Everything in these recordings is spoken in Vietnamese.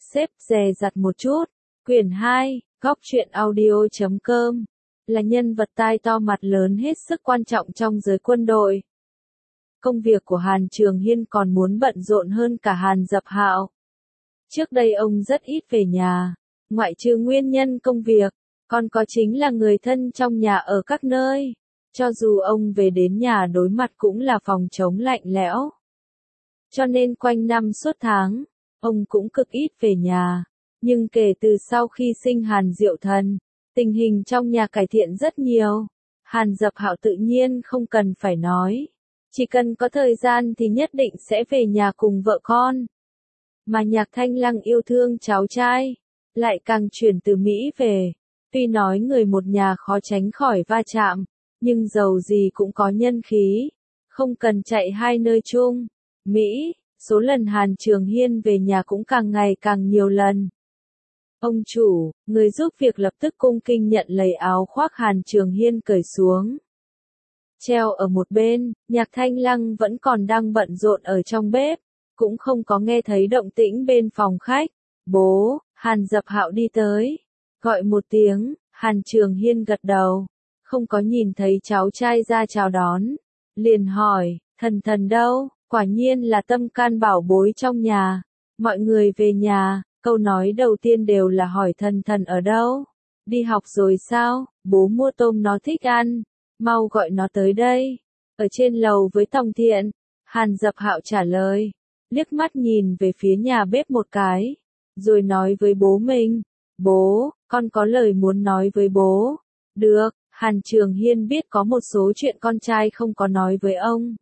xếp dè dặt một chút. Quyển 2, góc truyện audio.com là nhân vật tai to mặt lớn hết sức quan trọng trong giới quân đội. Công việc của Hàn Trường Hiên còn muốn bận rộn hơn cả Hàn Dập Hạo. Trước đây ông rất ít về nhà, ngoại trừ nguyên nhân công việc, còn có chính là người thân trong nhà ở các nơi. Cho dù ông về đến nhà đối mặt cũng là phòng trống lạnh lẽo. Cho nên quanh năm suốt tháng, ông cũng cực ít về nhà. Nhưng kể từ sau khi sinh Hàn Diệu Thần, tình hình trong nhà cải thiện rất nhiều. Hàn Dập Hạo tự nhiên không cần phải nói. Chỉ cần có thời gian thì nhất định sẽ về nhà cùng vợ con. Mà Nhạc Thanh Lăng yêu thương cháu trai, lại càng chuyển từ Mỹ về. Tuy nói người một nhà khó tránh khỏi va chạm, nhưng dầu gì cũng có nhân khí, không cần chạy hai nơi chung. Mỹ, số lần Hàn Trường Hiên về nhà cũng càng ngày càng nhiều lần. Ông chủ, người giúp việc lập tức cung kính nhận lấy áo khoác Hàn Trường Hiên cởi xuống. Treo ở một bên, Nhạc Thanh Lăng vẫn còn đang bận rộn ở trong bếp, cũng không có nghe thấy động tĩnh bên phòng khách. Bố, Hàn Dập Hạo đi tới. Gọi một tiếng, Hàn Trường Hiên gật đầu. Không có nhìn thấy cháu trai ra chào đón. Liền hỏi, thần thần đâu? Quả nhiên là tâm can bảo bối trong nhà. Mọi người về nhà, câu nói đầu tiên đều là hỏi thần thần ở đâu? Đi học rồi sao? Bố mua tôm nó thích ăn. Mau gọi nó tới đây. Ở trên lầu với Tòng Thiện. Hàn Dập Hạo trả lời. Liếc mắt nhìn về phía nhà bếp một cái. Rồi nói với bố mình. Bố, con có lời muốn nói với bố. Được, Hàn Trường Hiên biết có một số chuyện con trai không có nói với ông.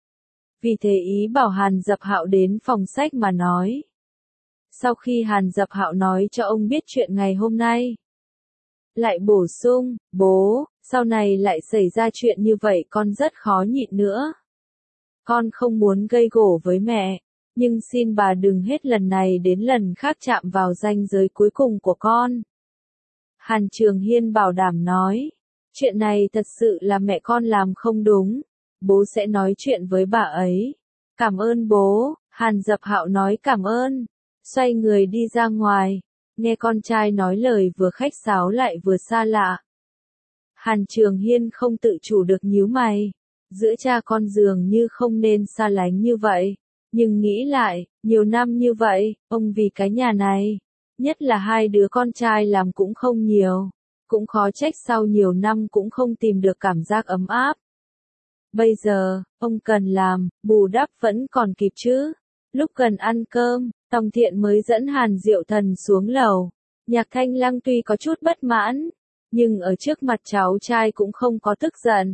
Vì thế ý bảo Hàn Dập Hạo đến phòng sách mà nói. Sau khi Hàn Dập Hạo nói cho ông biết chuyện ngày hôm nay, lại bổ sung, bố, sau này lại xảy ra chuyện như vậy con rất khó nhịn nữa. Con không muốn gây gổ với mẹ, nhưng xin bà đừng hết lần này đến lần khác chạm vào ranh giới cuối cùng của con. Hàn Trường Hiên bảo đảm nói, chuyện này thật sự là mẹ con làm không đúng, bố sẽ nói chuyện với bà ấy. Cảm ơn bố, Hàn Dập Hạo nói cảm ơn, xoay người đi ra ngoài, nghe con trai nói lời vừa khách sáo lại vừa xa lạ. Hàn Trường Hiên không tự chủ được nhíu mày, giữa cha con dường như không nên xa lánh như vậy, nhưng nghĩ lại, nhiều năm như vậy, ông vì cái nhà này, nhất là hai đứa con trai làm cũng không nhiều, cũng khó trách sau nhiều năm cũng không tìm được cảm giác ấm áp. Bây giờ, ông cần làm, bù đắp vẫn còn kịp chứ. Lúc cần ăn cơm, Tòng Thiện mới dẫn Hàn Diệu Thần xuống lầu. Nhạc Thanh Lăng tuy có chút bất mãn, nhưng ở trước mặt cháu trai cũng không có tức giận.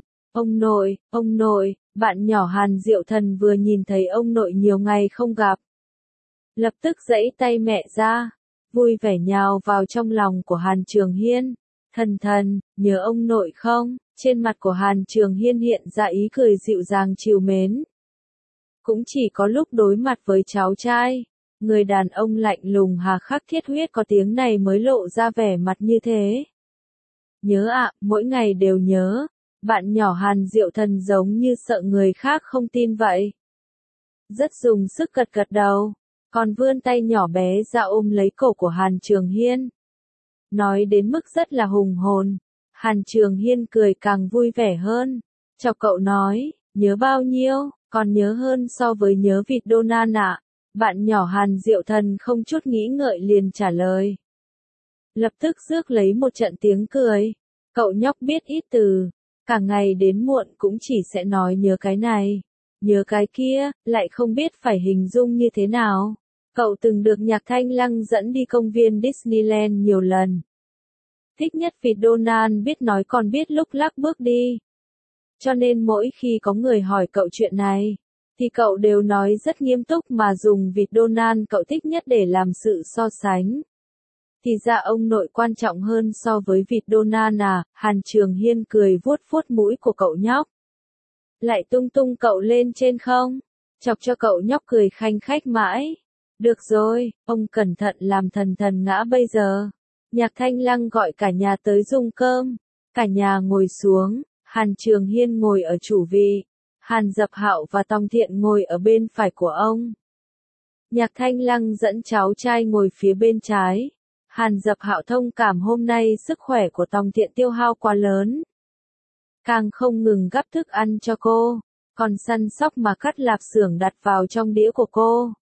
Ông nội, bạn nhỏ Hàn Diệu Thần vừa nhìn thấy ông nội nhiều ngày không gặp. Lập tức giãy tay mẹ ra, vui vẻ nhào vào trong lòng của Hàn Trường Hiên. Thần thần, nhớ ông nội không? Trên mặt của Hàn Trường Hiên hiện ra ý cười dịu dàng trìu mến. Cũng chỉ có lúc đối mặt với cháu trai, người đàn ông lạnh lùng hà khắc thiết huyết có tiếng này mới lộ ra vẻ mặt như thế. Nhớ ạ, mỗi ngày đều nhớ. Bạn nhỏ Hàn Diệu Thần giống như sợ người khác không tin vậy. Rất dùng sức gật gật đầu, còn vươn tay nhỏ bé ra ôm lấy cổ của Hàn Trường Hiên. Nói đến mức rất là hùng hồn, Hàn Trường Hiên cười càng vui vẻ hơn. Chọc cậu nói, nhớ bao nhiêu, còn nhớ hơn so với nhớ vịt Donald ạ. Bạn nhỏ Hàn Diệu Thần không chút nghĩ ngợi liền trả lời. Lập tức rước lấy một trận tiếng cười. Cậu nhóc biết ít từ, cả ngày đến muộn cũng chỉ sẽ nói nhớ cái này, nhớ cái kia, lại không biết phải hình dung như thế nào. Cậu từng được Nhạc Thanh Lăng dẫn đi công viên Disneyland nhiều lần. Thích nhất vịt Donald biết nói còn biết lúc lắc bước đi. Cho nên mỗi khi có người hỏi cậu chuyện này, thì cậu đều nói rất nghiêm túc mà dùng vịt Donald cậu thích nhất để làm sự so sánh. Thì ra ông nội quan trọng hơn so với vịt Donald à? Hàn Trường Hiên cười vuốt vuốt mũi của cậu nhóc. Lại tung tung cậu lên trên không? Chọc cho cậu nhóc cười khanh khách mãi. Được rồi, ông cẩn thận làm thần thần ngã bây giờ. Nhạc Thanh Lăng gọi cả nhà tới dùng cơm. Cả nhà ngồi xuống, Hàn Trường Hiên ngồi ở chủ vị. Hàn Dập Hạo và Tòng Thiện ngồi ở bên phải của ông. Nhạc Thanh Lăng dẫn cháu trai ngồi phía bên trái. Hàn Dập Hạo thông cảm hôm nay sức khỏe của Tòng Thiện tiêu hao quá lớn. Càng không ngừng gắp thức ăn cho cô, còn săn sóc mà cắt lạp xưởng đặt vào trong đĩa của cô.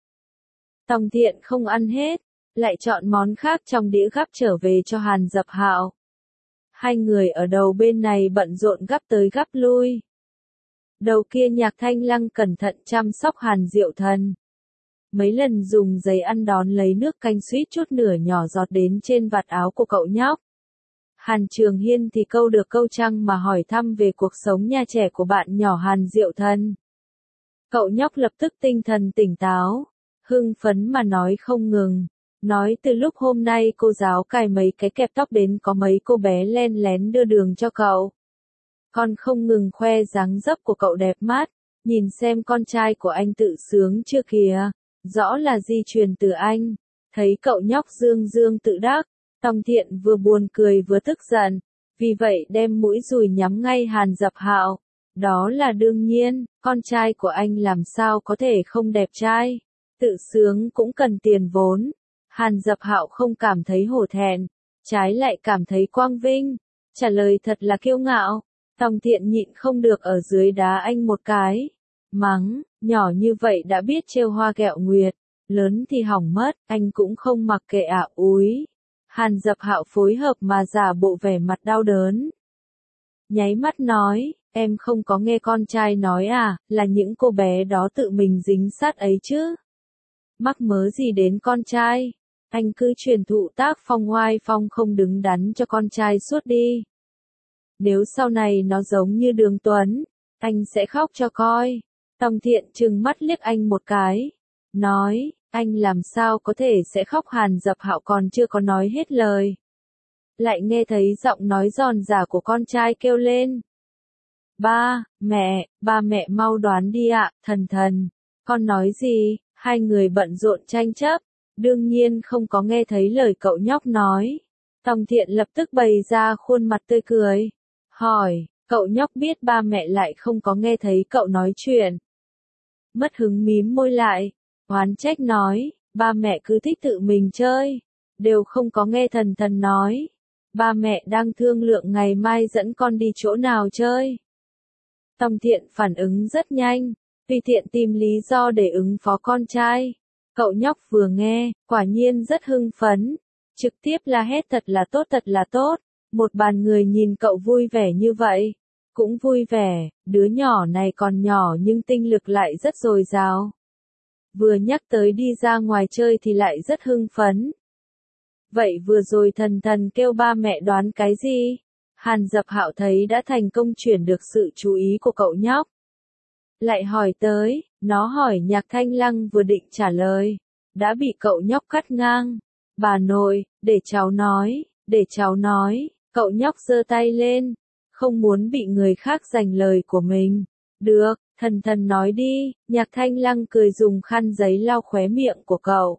Tòng Thiện không ăn hết, lại chọn món khác trong đĩa gắp trở về cho Hàn Dập Hạo. Hai người ở đầu bên này bận rộn gắp tới gắp lui. Đầu kia Nhạc Thanh Lăng cẩn thận chăm sóc Hàn Diệu Thần. Mấy lần dùng giấy ăn đón lấy nước canh suýt chút nửa nhỏ giọt đến trên vạt áo của cậu nhóc. Hàn Trường Hiên thì câu được câu trăng mà hỏi thăm về cuộc sống nhà trẻ của bạn nhỏ Hàn Diệu Thần. Cậu nhóc lập tức tinh thần tỉnh táo, hưng phấn mà nói không ngừng. Nói từ lúc hôm nay cô giáo cài mấy cái kẹp tóc đến có mấy cô bé len lén đưa đường cho cậu. Con không ngừng khoe dáng dấp của cậu đẹp mắt, nhìn xem con trai của anh tự sướng chưa kìa, rõ là di truyền từ anh. Thấy cậu nhóc dương dương tự đắc, Tòng Thiện vừa buồn cười vừa tức giận, vì vậy đem mũi dùi nhắm ngay Hàn Dập Hạo. Đó là đương nhiên, con trai của anh làm sao có thể không đẹp trai, tự sướng cũng cần tiền vốn. Hàn Dập Hạo không cảm thấy hổ thẹn, trái lại cảm thấy quang vinh, trả lời thật là kiêu ngạo. Tòng Thiện nhịn không được ở dưới đá anh một cái, mắng, nhỏ như vậy đã biết trêu hoa ghẹo nguyệt, lớn thì hỏng mất, anh cũng không mặc kệ ạ úi. Hàn Dập Hạo phối hợp mà giả bộ vẻ mặt đau đớn. Nháy mắt nói, em không có nghe con trai nói à, là những cô bé đó tự mình dính sát ấy chứ. Mắc mớ gì đến con trai, anh cứ truyền thụ tác phong oai phong không đứng đắn cho con trai suốt đi. Nếu sau này nó giống như Đường Tuấn, anh sẽ khóc cho coi. Tòng Thiện trừng mắt liếc anh một cái, nói, anh làm sao có thể sẽ khóc. Hàn Dập Hạo còn chưa có nói hết lời, lại nghe thấy giọng nói giòn giả của con trai kêu lên. Ba mẹ mau đoán đi ạ, Thần Thần, con nói gì? Hai người bận rộn tranh chấp, đương nhiên không có nghe thấy lời cậu nhóc nói. Tòng Thiện lập tức bày ra khuôn mặt tươi cười, hỏi, cậu nhóc biết ba mẹ lại không có nghe thấy cậu nói chuyện. Mất hứng mím môi lại, oán trách nói, ba mẹ cứ thích tự mình chơi, đều không có nghe Thần Thần nói. Ba mẹ đang thương lượng ngày mai dẫn con đi chỗ nào chơi. Tòng Thiện phản ứng rất nhanh, tùy tiện tìm lý do để ứng phó con trai. Cậu nhóc vừa nghe, quả nhiên rất hưng phấn, trực tiếp la hét thật là tốt. Một bàn người nhìn cậu vui vẻ như vậy, cũng vui vẻ, đứa nhỏ này còn nhỏ nhưng tinh lực lại rất dồi dào. Vừa nhắc tới đi ra ngoài chơi thì lại rất hưng phấn. Vậy vừa rồi Thần Thần kêu ba mẹ đoán cái gì? Hàn Dập Hạo thấy đã thành công chuyển được sự chú ý của cậu nhóc. Lại hỏi tới, nó hỏi Nhạc Thanh Lăng vừa định trả lời, đã bị cậu nhóc cắt ngang. Bà nội, để cháu nói, cậu nhóc giơ tay lên, không muốn bị người khác giành lời của mình. Được, Thần Thần nói đi. Nhạc Thanh Lăng cười dùng khăn giấy lau khóe miệng của cậu.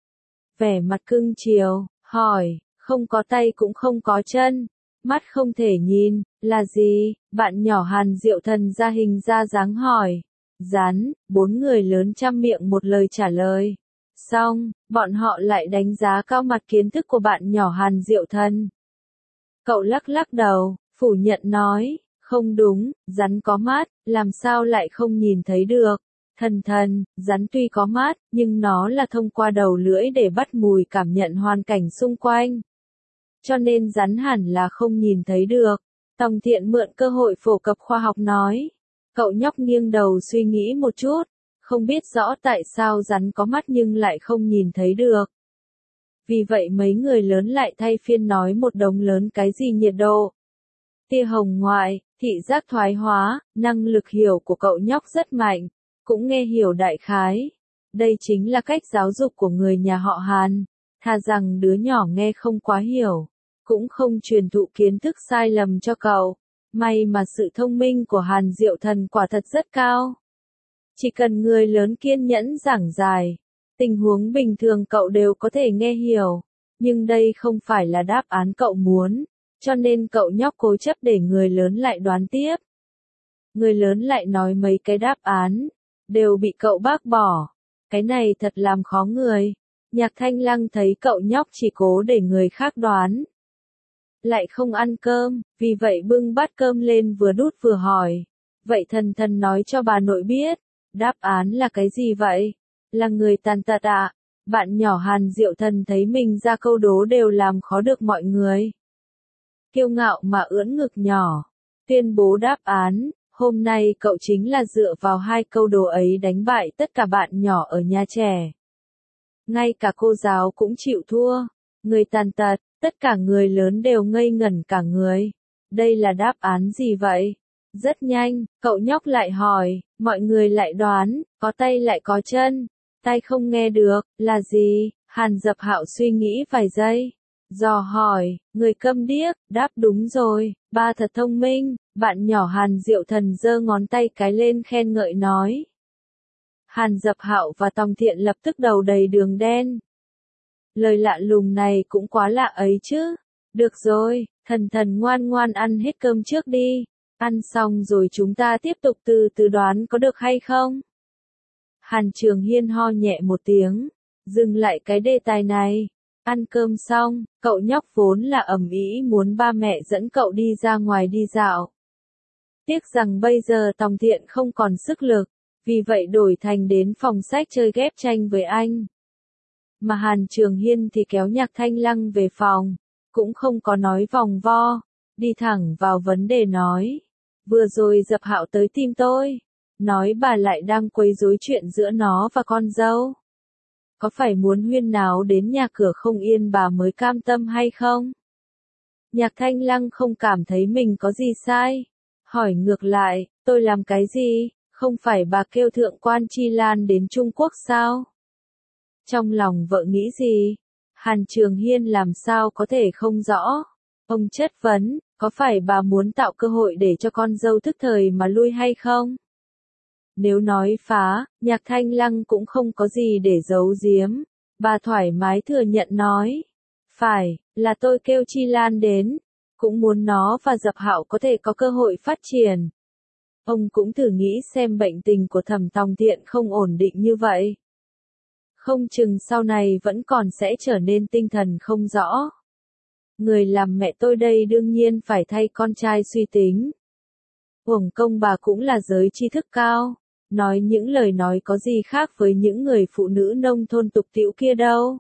Vẻ mặt cưng chiều, hỏi, không có tay cũng không có chân, mắt không thể nhìn, là gì? Bạn nhỏ Hàn Diệu Thần ra hình ra dáng hỏi. Rắn, bốn người lớn trăm miệng một lời trả lời. Xong, bọn họ lại đánh giá cao mặt kiến thức của bạn nhỏ Hàn Diệu Thần. Cậu lắc lắc đầu, phủ nhận nói, không đúng, rắn có mắt, làm sao lại không nhìn thấy được. Thần Thần, rắn tuy có mắt, nhưng nó là thông qua đầu lưỡi để bắt mùi cảm nhận hoàn cảnh xung quanh. Cho nên rắn hẳn là không nhìn thấy được. Tòng Thiện mượn cơ hội phổ cập khoa học nói. Cậu nhóc nghiêng đầu suy nghĩ một chút, không biết rõ tại sao rắn có mắt nhưng lại không nhìn thấy được. Vì vậy mấy người lớn lại thay phiên nói một đống lớn cái gì nhiệt độ, tia hồng ngoại, thị giác thoái hóa, năng lực hiểu của cậu nhóc rất mạnh, cũng nghe hiểu đại khái. Đây chính là cách giáo dục của người nhà họ Hàn, thà rằng đứa nhỏ nghe không quá hiểu, cũng không truyền thụ kiến thức sai lầm cho cậu. May mà sự thông minh của Hàn Diệu Thần quả thật rất cao. Chỉ cần người lớn kiên nhẫn giảng giải, tình huống bình thường cậu đều có thể nghe hiểu. Nhưng đây không phải là đáp án cậu muốn, cho nên cậu nhóc cố chấp để người lớn lại đoán tiếp. Người lớn lại nói mấy cái đáp án, đều bị cậu bác bỏ. Cái này thật làm khó người. Nhạc Thanh Lăng thấy cậu nhóc chỉ cố để người khác đoán. Lại không ăn cơm, vì vậy bưng bát cơm lên vừa đút vừa hỏi. Vậy thần thần nói cho bà nội biết, đáp án là cái gì vậy? Là người tàn tật ạ. Bạn nhỏ Hàn Diệu Thần thấy mình ra câu đố đều làm khó được mọi người. Kiêu ngạo mà ưỡn ngực nhỏ, tuyên bố đáp án, hôm nay cậu chính là dựa vào 2 câu đố ấy đánh bại tất cả bạn nhỏ ở nhà trẻ. Ngay cả cô giáo cũng chịu thua, người tàn tật, tất cả người lớn đều ngây ngẩn cả người. Đây là đáp án gì vậy? Rất nhanh, cậu nhóc lại hỏi, mọi người lại đoán, có tay lại có chân, tay không nghe được, là gì? Hàn Dập Hạo suy nghĩ vài giây. Dò hỏi, người câm điếc, đáp đúng rồi, ba thật thông minh, bạn nhỏ Hàn Diệu Thần giơ ngón tay cái lên khen ngợi nói. Hàn Dập Hạo và Tòng Thiện lập tức đầu đầy đường đen. Lời lạ lùng này cũng quá lạ ấy chứ. Được rồi, thần thần ngoan ngoan ăn hết cơm trước đi. Ăn xong rồi chúng ta tiếp tục từ từ đoán có được hay không? Hàn Trường Hiên ho nhẹ một tiếng, dừng lại cái đề tài này. Ăn cơm xong, cậu nhóc vốn là ầm ĩ muốn ba mẹ dẫn cậu đi ra ngoài đi dạo. Tiếc rằng bây giờ Tòng Thiện không còn sức lực, vì vậy đổi thành đến phòng sách chơi ghép tranh với anh. Mà Hàn Trường Hiên thì kéo Nhạc Thanh Lăng về phòng, cũng không có nói vòng vo, đi thẳng vào vấn đề nói. Vừa rồi Dập Hạo tới tìm tôi, nói bà lại đang quấy rối chuyện giữa nó và con dâu. Có phải muốn huyên náo đến nhà cửa không yên bà mới cam tâm hay không? Nhạc Thanh Lăng không cảm thấy mình có gì sai. Hỏi ngược lại, tôi làm cái gì? Không phải bà kêu thượng quan Chi Lan đến Trung Quốc sao? Trong lòng vợ nghĩ gì? Hàn Trường Hiên làm sao có thể không rõ? Ông chất vấn, có phải bà muốn tạo cơ hội để cho con dâu thức thời mà lui hay không? Nếu nói phá, Nhạc Thanh Lăng cũng không có gì để giấu giếm. Bà thoải mái thừa nhận nói. Phải, là tôi kêu Chi Lan đến. Cũng muốn nó và Dập Hạo có thể có cơ hội phát triển. Ông cũng thử nghĩ xem bệnh tình của Thẩm Tòng Thiện không ổn định như vậy. Không chừng sau này vẫn còn sẽ trở nên tinh thần không rõ. Người làm mẹ tôi đây đương nhiên phải thay con trai suy tính. Uổng công bà cũng là giới tri thức cao. Nói những lời nói có gì khác với những người phụ nữ nông thôn tục tĩu kia đâu.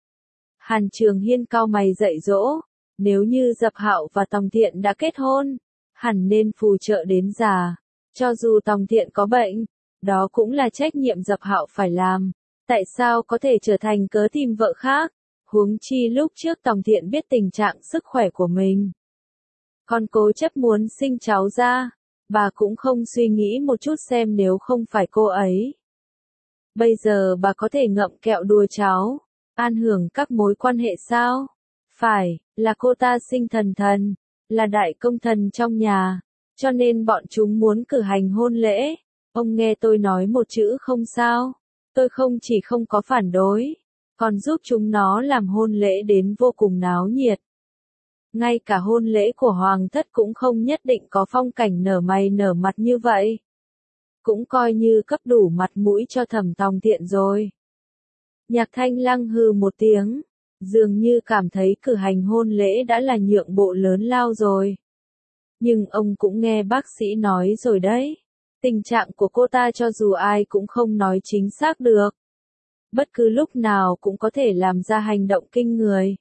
Hàn Trường Hiên cau mày dạy dỗ. Nếu như Dập Hạo và Tòng Thiện đã kết hôn, hẳn nên phù trợ đến già. Cho dù Tòng Thiện có bệnh, đó cũng là trách nhiệm Dập Hạo phải làm. Tại sao có thể trở thành cớ tìm vợ khác? Huống chi lúc trước Tòng Thiện biết tình trạng sức khỏe của mình, còn cố chấp muốn sinh cháu ra. Bà cũng không suy nghĩ một chút xem nếu không phải cô ấy. Bây giờ bà có thể ngậm kẹo đùa cháu, an hưởng các mối quan hệ sao? Phải, là cô ta sinh thần thần, là đại công thần trong nhà, cho nên bọn chúng muốn cử hành hôn lễ. Ông nghe tôi nói một chữ không sao? Tôi không chỉ không có phản đối, còn giúp chúng nó làm hôn lễ đến vô cùng náo nhiệt. Ngay cả hôn lễ của Hoàng thất cũng không nhất định có phong cảnh nở mày nở mặt như vậy. Cũng coi như cấp đủ mặt mũi cho Thẩm Tòng Thiện rồi. Nhạc Thanh Lăng hừ một tiếng, dường như cảm thấy cử hành hôn lễ đã là nhượng bộ lớn lao rồi. Nhưng ông cũng nghe bác sĩ nói rồi đấy. Tình trạng của cô ta cho dù ai cũng không nói chính xác được. Bất cứ lúc nào cũng có thể làm ra hành động kinh người.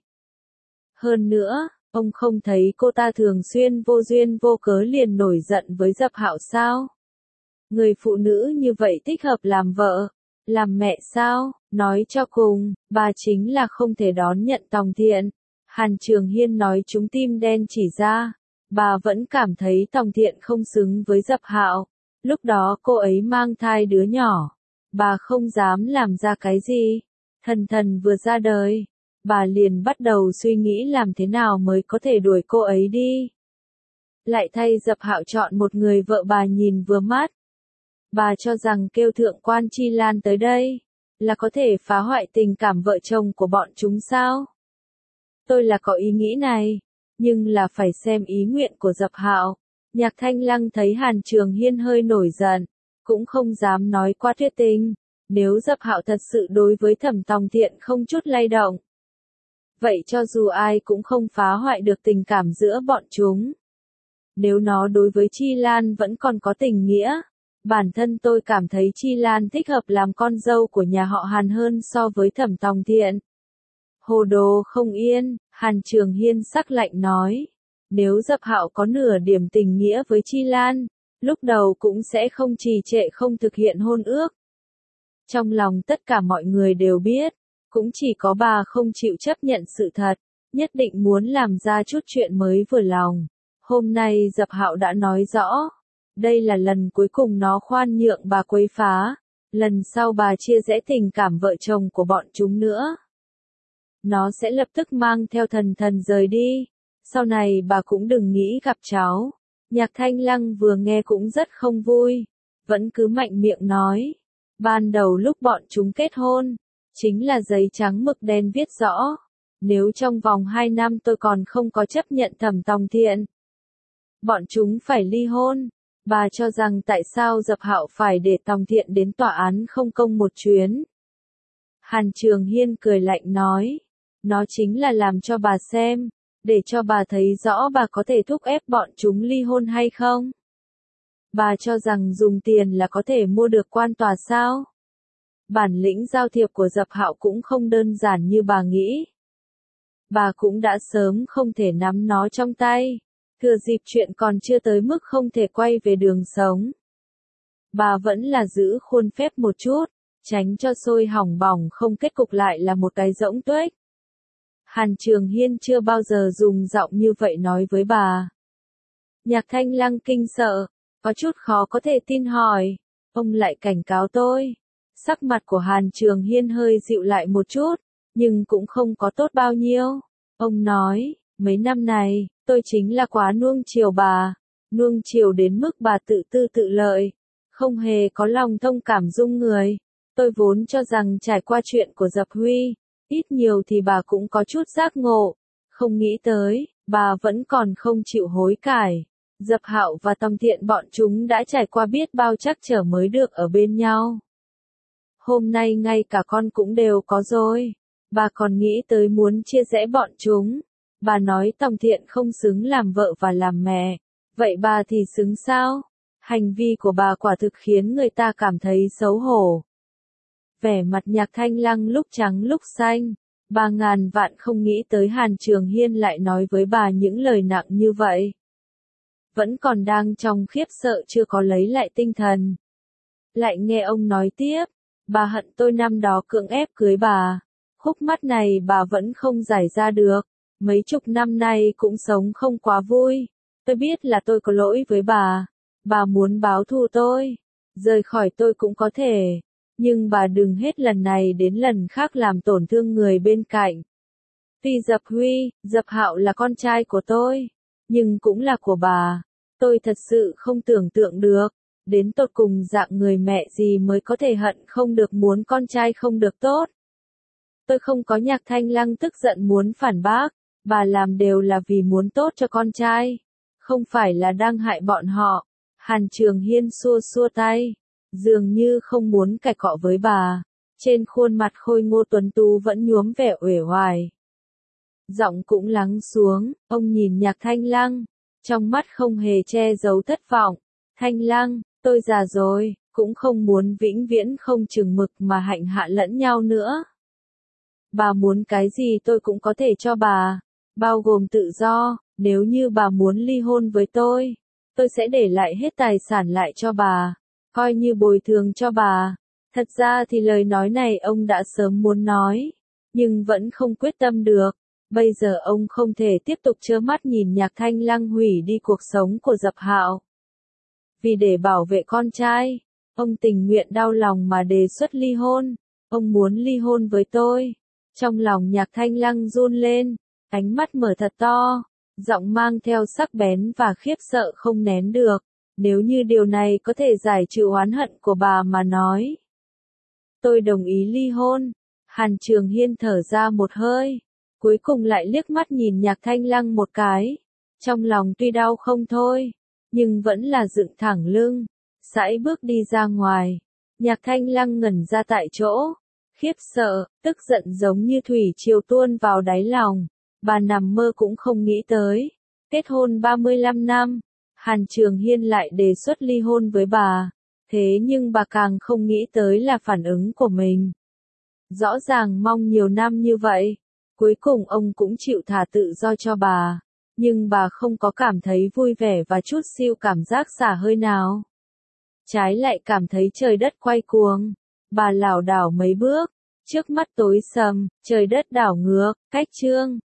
Hơn nữa, ông không thấy cô ta thường xuyên vô duyên vô cớ liền nổi giận với Dập Hạo sao? Người phụ nữ như vậy thích hợp làm vợ, làm mẹ sao? Nói cho cùng, bà chính là không thể đón nhận Tòng Thiện. Hàn Trường Hiên nói trúng tim đen chỉ ra, bà vẫn cảm thấy Tòng Thiện không xứng với Dập Hạo. Lúc đó cô ấy mang thai đứa nhỏ, bà không dám làm ra cái gì. Thần thần vừa ra đời, bà liền bắt đầu suy nghĩ làm thế nào mới có thể đuổi cô ấy đi. Lại thay Dập Hạo chọn một người vợ bà nhìn vừa mắt. Bà cho rằng kêu thượng quan Chi Lan tới đây, là có thể phá hoại tình cảm vợ chồng của bọn chúng sao? Tôi là có ý nghĩ này, nhưng là phải xem ý nguyện của Dập Hạo. Nhạc Thanh Lăng thấy Hàn Trường Hiên hơi nổi giận, cũng không dám nói quá tuyệt tình. Nếu Dập Hạo thật sự đối với Thẩm Tòng Thiện không chút lay động, vậy cho dù ai cũng không phá hoại được tình cảm giữa bọn chúng. Nếu nó đối với Chi Lan vẫn còn có tình nghĩa, bản thân tôi cảm thấy Chi Lan thích hợp làm con dâu của nhà họ Hàn hơn so với Thẩm Tòng Thiện. Hồ đồ không yên, Hàn Trường Hiên sắc lạnh nói. Nếu Dập Hạo có nửa điểm tình nghĩa với Chi Lan, lúc đầu cũng sẽ không trì trệ không thực hiện hôn ước. Trong lòng tất cả mọi người đều biết, cũng chỉ có bà không chịu chấp nhận sự thật, nhất định muốn làm ra chút chuyện mới vừa lòng. Hôm nay Dập Hạo đã nói rõ, đây là lần cuối cùng nó khoan nhượng bà quấy phá, lần sau bà chia rẽ tình cảm vợ chồng của bọn chúng nữa. Nó sẽ lập tức mang theo Thần Thần rời đi, sau này bà cũng đừng nghĩ gặp cháu. Nhạc Thanh Lăng vừa nghe cũng rất không vui, vẫn cứ mạnh miệng nói. Ban đầu lúc bọn chúng kết hôn, chính là giấy trắng mực đen viết rõ. Nếu trong vòng 2 năm tôi còn không có chấp nhận Thẩm Tòng Thiện, bọn chúng phải ly hôn. Bà cho rằng tại sao Dập Hạo phải để Tòng Thiện đến tòa án không công một chuyến. Hàn Trường Hiên cười lạnh nói, nó chính là làm cho bà xem, để cho bà thấy rõ bà có thể thúc ép bọn chúng ly hôn hay không. Bà cho rằng dùng tiền là có thể mua được quan tòa sao? Bản lĩnh giao thiệp của Dập Hạo cũng không đơn giản như bà nghĩ. Bà cũng đã sớm không thể nắm nó trong tay, thừa dịp chuyện còn chưa tới mức không thể quay về đường sống. Bà vẫn là giữ khuôn phép một chút, tránh cho sôi hỏng bỏng không kết cục lại là một cái rỗng tuếch. Hàn Trường Hiên chưa bao giờ dùng giọng như vậy nói với bà. Nhạc Thanh Lăng kinh sợ, có chút khó có thể tin hỏi, ông lại cảnh cáo tôi. Sắc mặt của Hàn Trường Hiên hơi dịu lại một chút, nhưng cũng không có tốt bao nhiêu. Ông nói, mấy năm này, tôi chính là quá nuông chiều bà, nuông chiều đến mức bà tự tư tự lợi, không hề có lòng thông cảm dung người. Tôi vốn cho rằng trải qua chuyện của Dập Huy, ít nhiều thì bà cũng có chút giác ngộ, không nghĩ tới, bà vẫn còn không chịu hối cải. Dập Hạo và Tòng Thiện bọn chúng đã trải qua biết bao trắc trở mới được ở bên nhau. Hôm nay ngay cả con cũng đều có rồi, bà còn nghĩ tới muốn chia rẽ bọn chúng. Bà nói Tòng Thiện không xứng làm vợ và làm mẹ, vậy bà thì xứng sao? Hành vi của bà quả thực khiến người ta cảm thấy xấu hổ. Vẻ mặt Nhạc Thanh Lăng lúc trắng lúc xanh, bà ngàn vạn không nghĩ tới Hàn Trường Hiên lại nói với bà những lời nặng như vậy. Vẫn còn đang trong khiếp sợ chưa có lấy lại tinh thần. Lại nghe ông nói tiếp, bà hận tôi năm đó cưỡng ép cưới bà, khúc mắc này bà vẫn không giải ra được, mấy chục năm nay cũng sống không quá vui. Tôi biết là tôi có lỗi với bà muốn báo thù tôi, rời khỏi tôi cũng có thể. Nhưng bà đừng hết lần này đến lần khác làm tổn thương người bên cạnh. Tuy Dập Huy, Dập Hạo là con trai của tôi, nhưng cũng là của bà. Tôi thật sự không tưởng tượng được, đến tột cùng dạng người mẹ gì mới có thể hận không được muốn con trai không được tốt. Tôi không có. Nhạc Thanh Lăng tức giận muốn phản bác, bà làm đều là vì muốn tốt cho con trai, không phải là đang hại bọn họ. Hàn Trường Hiên xua xua tay, dường như không muốn cãi cọ với bà, trên khuôn mặt khôi ngô tuấn tú vẫn nhuốm vẻ uể oải. Giọng cũng lắng xuống, ông nhìn Nhạc Thanh Lăng, trong mắt không hề che giấu thất vọng. Thanh Lăng, tôi già rồi, cũng không muốn vĩnh viễn không chừng mực mà hạnh hạ lẫn nhau nữa. Bà muốn cái gì tôi cũng có thể cho bà, bao gồm tự do. Nếu như bà muốn ly hôn với tôi sẽ để lại hết tài sản lại cho bà, coi như bồi thường cho bà. Thật ra thì lời nói này ông đã sớm muốn nói, nhưng vẫn không quyết tâm được. Bây giờ ông không thể tiếp tục trơ mắt nhìn Nhạc Thanh Lăng hủy đi cuộc sống của Dập Hạo. Vì để bảo vệ con trai, ông tình nguyện đau lòng mà đề xuất ly hôn. Ông muốn ly hôn với tôi. Trong lòng Nhạc Thanh Lăng run lên, ánh mắt mở thật to, giọng mang theo sắc bén và khiếp sợ không nén được. Nếu như điều này có thể giải trừ oán hận của bà mà nói, tôi đồng ý ly hôn. Hàn Trường Hiên thở ra một hơi, cuối cùng lại liếc mắt nhìn Nhạc Thanh Lăng một cái. Trong lòng tuy đau không thôi, nhưng vẫn là dựng thẳng lưng, sải bước đi ra ngoài. Nhạc Thanh Lăng ngẩn ra tại chỗ, khiếp sợ, tức giận giống như thủy triều tuôn vào đáy lòng. Bà nằm mơ cũng không nghĩ tới. Kết hôn 35 năm, Hàn Trường Hiên lại đề xuất ly hôn với bà. Thế nhưng bà càng không nghĩ tới là phản ứng của mình. Rõ ràng mong nhiều năm như vậy, cuối cùng ông cũng chịu thả tự do cho bà. Nhưng bà không có cảm thấy vui vẻ và chút xíu cảm giác xả hơi nào. Trái lại cảm thấy trời đất quay cuồng. Bà lảo đảo mấy bước, trước mắt tối sầm, trời đất đảo ngược, cách chương.